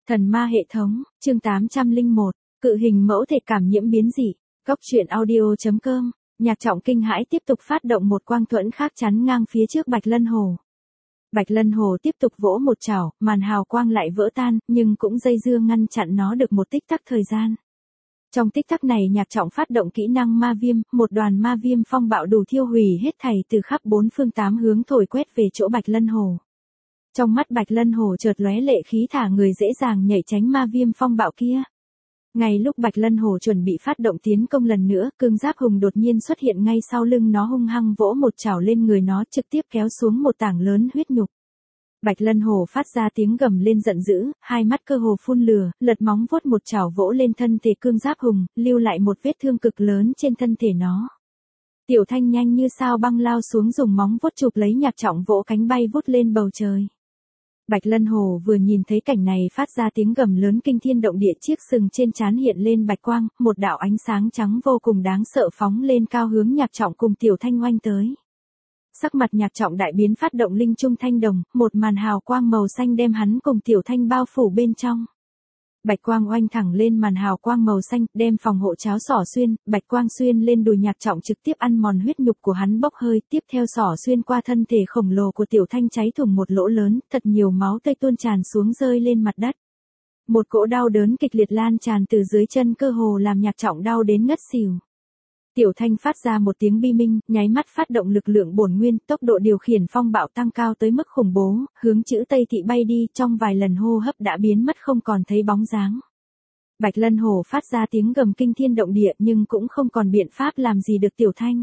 Thần ma hệ thống, chương 801, cự hình mẫu thể cảm nhiễm biến dị. Góc truyện audio.com, Nhạc Trọng kinh hãi tiếp tục phát động một quang thuẫn khác chắn ngang phía trước Bạch Lân Hồ. Bạch Lân Hồ tiếp tục vỗ một chảo, màn hào quang lại vỡ tan, nhưng cũng dây dưa ngăn chặn nó được một tích tắc thời gian. Trong tích tắc này Nhạc Trọng phát động kỹ năng ma viêm, một đoàn ma viêm phong bạo đủ thiêu hủy hết thảy từ khắp bốn phương tám hướng thổi quét về chỗ Bạch Lân Hồ. Trong mắt Bạch Lân Hồ chợt lóe lệ khí thả người dễ dàng nhảy tránh ma viêm phong bạo kia. Ngay lúc Bạch Lân Hồ chuẩn bị phát động tiến công lần nữa, cương giáp hùng đột nhiên xuất hiện ngay sau lưng nó, hung hăng vỗ một chảo lên người nó, trực tiếp kéo xuống một tảng lớn huyết nhục. Bạch Lân Hồ phát ra tiếng gầm lên giận dữ, hai mắt cơ hồ phun lửa, lật móng vuốt một chảo vỗ lên thân thể cương giáp hùng, lưu lại một vết thương cực lớn trên thân thể nó. Tiểu Thanh nhanh như sao băng lao xuống dùng móng vuốt chụp lấy Nhạc Trọng vỗ cánh bay vút lên bầu trời. Bạch Lân Hồ vừa nhìn thấy cảnh này phát ra tiếng gầm lớn kinh thiên động địa, chiếc sừng trên trán hiện lên bạch quang, một đạo ánh sáng trắng vô cùng đáng sợ phóng lên cao hướng Nhạc Trọng cùng Tiểu Thanh oanh tới. Sắc mặt Nhạc Trọng đại biến, phát động linh trung thanh đồng, một màn hào quang màu xanh đem hắn cùng Tiểu Thanh bao phủ bên trong. Bạch quang oanh thẳng lên màn hào quang màu xanh, đem phòng hộ cháo xỏ xuyên, bạch quang xuyên lên đùi Nhạc Trọng trực tiếp ăn mòn huyết nhục của hắn bốc hơi, tiếp theo xỏ xuyên qua thân thể khổng lồ của Tiểu Thanh, cháy thủng một lỗ lớn, thật nhiều máu tươi tuôn tràn xuống rơi lên mặt đất. Một cỗ đau đớn kịch liệt lan tràn từ dưới chân, cơ hồ làm Nhạc Trọng đau đến ngất xỉu. Tiểu Thanh phát ra một tiếng bi minh, nháy mắt phát động lực lượng bổn nguyên, tốc độ điều khiển phong bạo tăng cao tới mức khủng bố, hướng chữ Tây Thị bay đi, trong vài lần hô hấp đã biến mất không còn thấy bóng dáng. Bạch Lân Hồ phát ra tiếng gầm kinh thiên động địa nhưng cũng không còn biện pháp làm gì được Tiểu Thanh.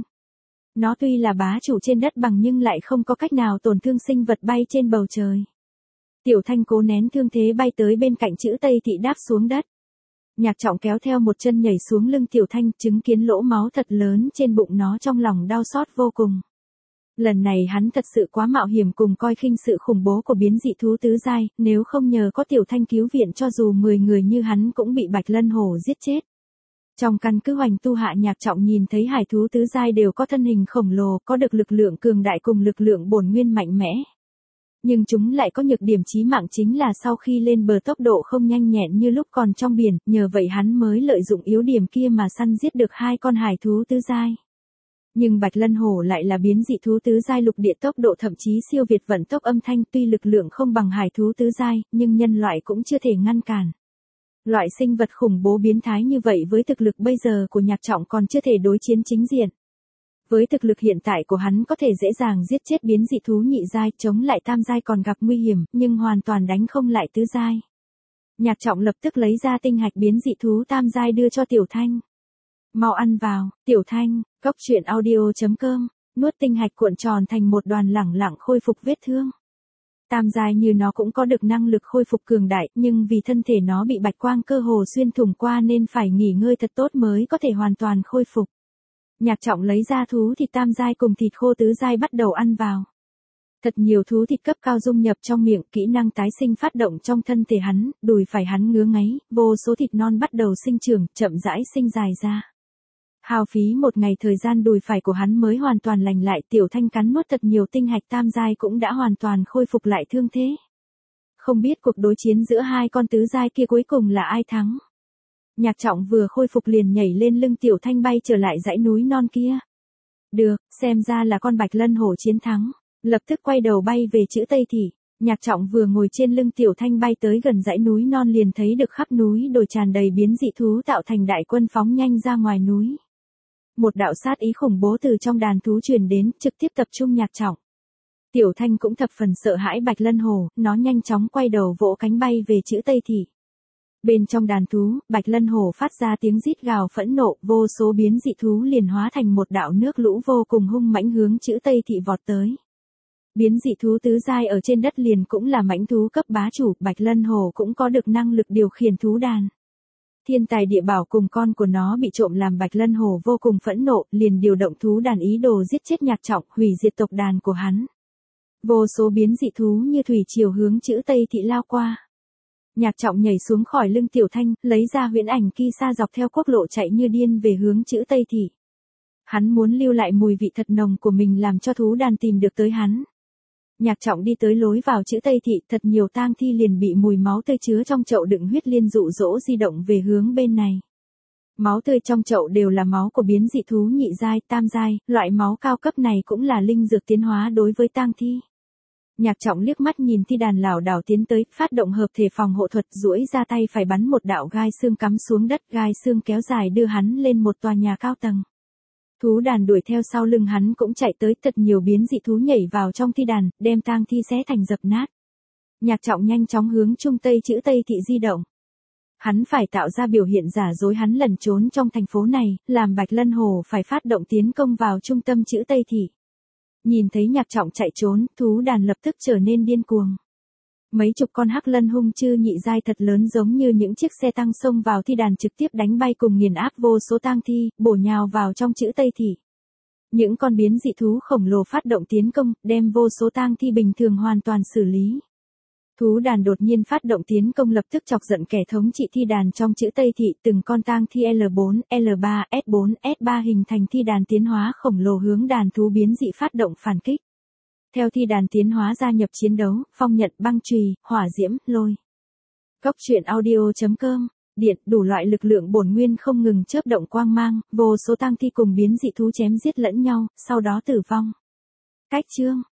Nó tuy là bá chủ trên đất bằng nhưng lại không có cách nào tổn thương sinh vật bay trên bầu trời. Tiểu Thanh cố nén thương thế bay tới bên cạnh chữ Tây Thị đáp xuống đất. Nhạc Trọng kéo theo một chân nhảy xuống lưng Tiểu Thanh, chứng kiến lỗ máu thật lớn trên bụng nó, trong lòng đau xót vô cùng. Lần này hắn thật sự quá mạo hiểm, cùng coi khinh sự khủng bố của biến dị thú tứ giai, nếu không nhờ có Tiểu Thanh cứu viện cho dù 10 người như hắn cũng bị Bạch Lân Hồ giết chết. Trong căn cứ hoành tu hạ, Nhạc Trọng nhìn thấy hải thú tứ giai đều có thân hình khổng lồ, có được lực lượng cường đại cùng lực lượng bổn nguyên mạnh mẽ. Nhưng chúng lại có nhược điểm chí mạng, chính là sau khi lên bờ tốc độ không nhanh nhẹn như lúc còn trong biển, nhờ vậy hắn mới lợi dụng yếu điểm kia mà săn giết được 2 con hải thú tứ giai. Nhưng Bạch Lân Hồ lại là biến dị thú tứ giai lục địa, tốc độ thậm chí siêu việt vận tốc âm thanh, tuy lực lượng không bằng hải thú tứ giai, nhưng nhân loại cũng chưa thể ngăn cản. Loại sinh vật khủng bố biến thái như vậy với thực lực bây giờ của Nhạc Trọng còn chưa thể đối chiến chính diện. Với thực lực hiện tại của hắn có thể dễ dàng giết chết biến dị thú nhị giai, chống lại tam giai còn gặp nguy hiểm, nhưng hoàn toàn đánh không lại tứ giai. Nhạc Trọng lập tức lấy ra tinh hạch biến dị thú tam giai đưa cho Tiểu Thanh. Mau ăn vào, Tiểu Thanh. Góc truyện audio.com, nuốt tinh hạch cuộn tròn thành một đoàn, lẳng lặng khôi phục vết thương. Tam giai như nó cũng có được năng lực khôi phục cường đại, nhưng vì thân thể nó bị bạch quang cơ hồ xuyên thủng qua nên phải nghỉ ngơi thật tốt mới có thể hoàn toàn khôi phục. Nhạc Trọng lấy ra thú thịt tam giai cùng thịt khô tứ giai bắt đầu ăn vào. Thật nhiều thú thịt cấp cao dung nhập trong miệng, kỹ năng tái sinh phát động trong thân thể hắn, đùi phải hắn ngứa ngáy, vô số thịt non bắt đầu sinh trưởng, chậm rãi sinh dài ra. Hao phí một ngày thời gian đùi phải của hắn mới hoàn toàn lành lại, Tiểu Thanh cắn nuốt thật nhiều tinh hạch tam giai cũng đã hoàn toàn khôi phục lại thương thế. Không biết cuộc đối chiến giữa 2 con tứ giai kia cuối cùng là ai thắng. Nhạc Trọng vừa khôi phục liền nhảy lên lưng Tiểu Thanh bay trở lại dãy núi non kia. Được, xem ra là con Bạch Lân Hổ chiến thắng. Lập tức quay đầu bay về chữ Tây Thị. Nhạc Trọng vừa ngồi trên lưng Tiểu Thanh bay tới gần dãy núi non liền thấy được khắp núi đồi tràn đầy biến dị thú tạo thành đại quân phóng nhanh ra ngoài núi. Một đạo sát ý khủng bố từ trong đàn thú truyền đến, trực tiếp tập trung Nhạc Trọng. Tiểu Thanh cũng thập phần sợ hãi Bạch Lân Hồ, nó nhanh chóng quay đầu vỗ cánh bay về chữ Tây Thị. Bên trong đàn thú, Bạch Lân Hồ phát ra tiếng rít gào phẫn nộ, vô số biến dị thú liền hóa thành một đạo nước lũ vô cùng hung mãnh hướng chữ Tây Thị vọt tới. Biến dị thú tứ giai ở trên đất liền cũng là mãnh thú cấp bá chủ, Bạch Lân Hồ cũng có được năng lực điều khiển thú đàn. Thiên tài địa bảo cùng con của nó bị trộm làm Bạch Lân Hồ vô cùng phẫn nộ, liền điều động thú đàn ý đồ giết chết Nhạc Trọng, hủy diệt tộc đàn của hắn. Vô số biến dị thú như thủy triều hướng chữ Tây Thị lao qua. Nhạc Trọng nhảy xuống khỏi lưng Tiểu Thanh, lấy ra huyễn ảnh kỳ sa dọc theo quốc lộ chạy như điên về hướng chữ Tây Thị. Hắn muốn lưu lại mùi vị thật nồng của mình làm cho thú đàn tìm được tới hắn. Nhạc Trọng đi tới lối vào chữ Tây Thị, thật nhiều tang thi liền bị mùi máu tươi chứa trong chậu đựng huyết liên dụ dỗ di động về hướng bên này. Máu tươi trong chậu đều là máu của biến dị thú nhị giai, tam giai, loại máu cao cấp này cũng là linh dược tiến hóa đối với tang thi. Nhạc Trọng liếc mắt nhìn thi đàn lảo đảo tiến tới, phát động hợp thể phòng hộ thuật, duỗi ra tay phải bắn một đạo gai xương cắm xuống đất, gai xương kéo dài đưa hắn lên một tòa nhà cao tầng. Thú đàn đuổi theo sau lưng hắn cũng chạy tới, thật nhiều biến dị thú nhảy vào trong thi đàn, đem tang thi xé thành dập nát. Nhạc Trọng nhanh chóng hướng trung tây chữ Tây Thị di động. Hắn phải tạo ra biểu hiện giả dối hắn lẩn trốn trong thành phố này, làm Bạch Lân Hồ phải phát động tiến công vào trung tâm chữ Tây Thị. Nhìn thấy Nhạc Trọng chạy trốn, thú đàn lập tức trở nên điên cuồng. Mấy chục con hắc lân hung chư nhị giai thật lớn giống như những chiếc xe tăng xông vào thi đàn trực tiếp đánh bay cùng nghiền áp vô số tang thi, bổ nhào vào trong chữ Tây Thị. Những con biến dị thú khổng lồ phát động tiến công, đem vô số tang thi bình thường hoàn toàn xử lý. Thú đàn đột nhiên phát động tiến công lập tức chọc giận kẻ thống trị thi đàn trong chữ Tây Thị, từng con tang thi L4, L3, S4, S3 hình thành thi đàn tiến hóa khổng lồ hướng đàn thú biến dị phát động phản kích. Theo thi đàn tiến hóa gia nhập chiến đấu, phong nhận, băng chùy, hỏa diễm, lôi. Cốc truyện audio.com, điện, đủ loại lực lượng bổn nguyên không ngừng chớp động quang mang, vô số tang thi cùng biến dị thú chém giết lẫn nhau, sau đó tử vong. Cách chương